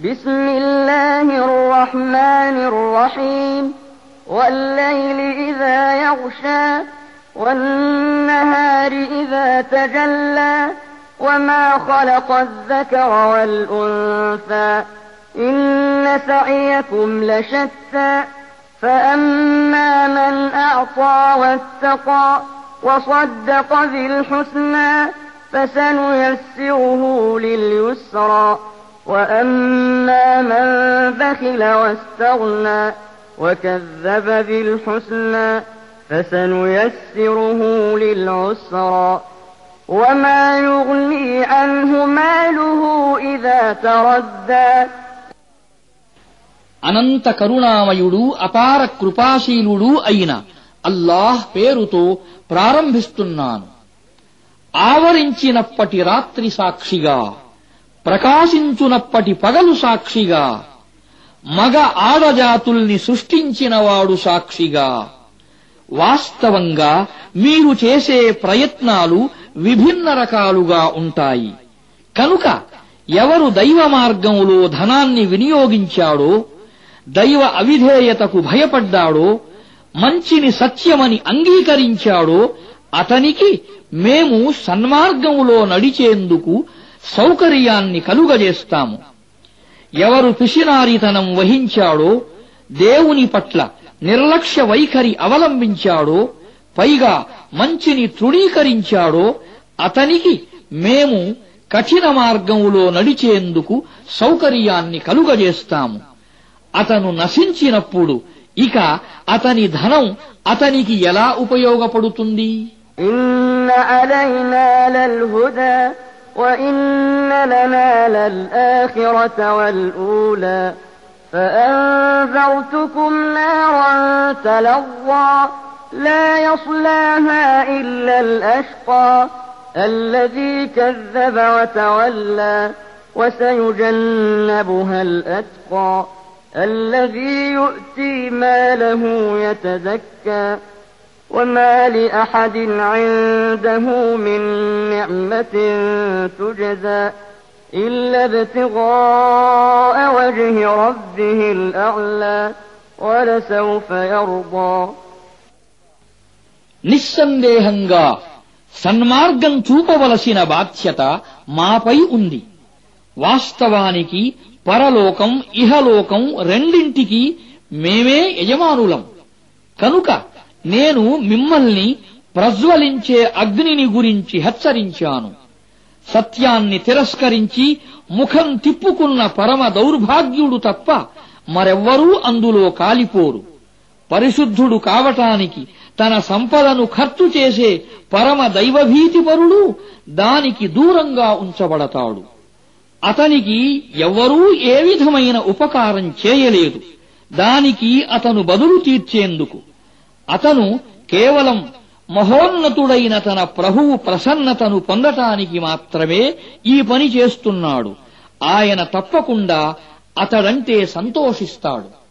بسم الله الرحمن الرحيم والليل إذا يغشى والنهار إذا تجلى وما خلق الذكر والأنثى إن سعيكم لشتى فأما من أعطى واتقى وصدق بالحسنى فسنيسره لليسرى وأما من بخل واستغنى وكذب بالحسنى فسنيسره للعسرى وما يغني عنه ماله إذا تردى అనంత కరుణామయుడు అపార కృపాశీలుడు అయిన అల్లాహ్ పేరుతో ప్రారంభిస్తున్నాను. ఆవరించినప్పటి రాత్రి సాక్షిగా, ప్రకాశించునప్పటి పగలు సాక్షిగా, మగ ఆడజాతుల్ని సృష్టించినవాడు సాక్షిగా. వాస్తవంగా మీరు చేసే ప్రయత్నాలు విభిన్న రకాలుగా ఉంటాయి. కనుక ఎవరు దైవ మార్గంలో ధనాన్ని వినియోగించాడో, దైవ అవిధేయతకు భయపడ్డాడో, మంచిని సత్యమని అంగీకరించాడో అతనికి మేము సన్మార్గంలో నడిచేందుకు సౌకర్యాన్ని కలుగజేస్తాము. ఎవరు పిసినారితనం వహించాడో, దేవుని పట్ల నిర్లక్ష్య వైఖరి అవలంబించాడో, పైగా మంచిని తృణీకరించాడో అతనికి మేము కఠిన మార్గంలో నడిచేందుకు సౌకర్యాన్ని కలుగజేస్తాము. అతను నశించినప్పుడు ఇక అతని ధనం అతనికి ఎలా ఉపయోగపడుతుంది? إن علينا للهدى وإن لنا للآخرة والأولى فأنذرتكم نارا تلظى لا يصلاها إلا الأشقى الذي كذب وتولى وسيجنبها الأتقى الذي يؤتي ماله يتزكى وما لأحد عنده من نعمة تجزى إلا ابتغاء وجه ربه الأعلى ولسوف يرضى. నిస్సందేహంగా సన్మార్గం చూపవలసిన బాధ్యత మాపై ఉంది. వాస్తవానికి పరలోకం, ఇహలోకం రెండింటికి మేమే యజమానులం. కనుక నేను మిమ్మల్ని ప్రజ్వలించే అగ్నిని గురించి హెచ్చరించాను. సత్యాన్ని తిరస్కరించి ముఖం తిప్పుకున్న పరమ దౌర్భాగ్యుడు తప్ప మరెవ్వరూ అందులో కాలిపోరు. పరిశుద్ధుడు కావటానికి తన సంపదను ఖర్చు చేసే పరమ దైవభీతిపరుడు దానికి దూరంగా ఉంచబడతాడు. అతనికి ఎవ్వరూ ఏ విధమైన ఉపకారం చేయలేదు దానికి అతను బదులు తీర్చేందుకు. అతను కేవలం మహోన్నతుడైన తన ప్రభువు ప్రసన్నతను పొందటానికి మాత్రమే ఈ పని చేస్తున్నాడు. ఆయన తప్పకుండా అతడంటే సంతోషిస్తాడు.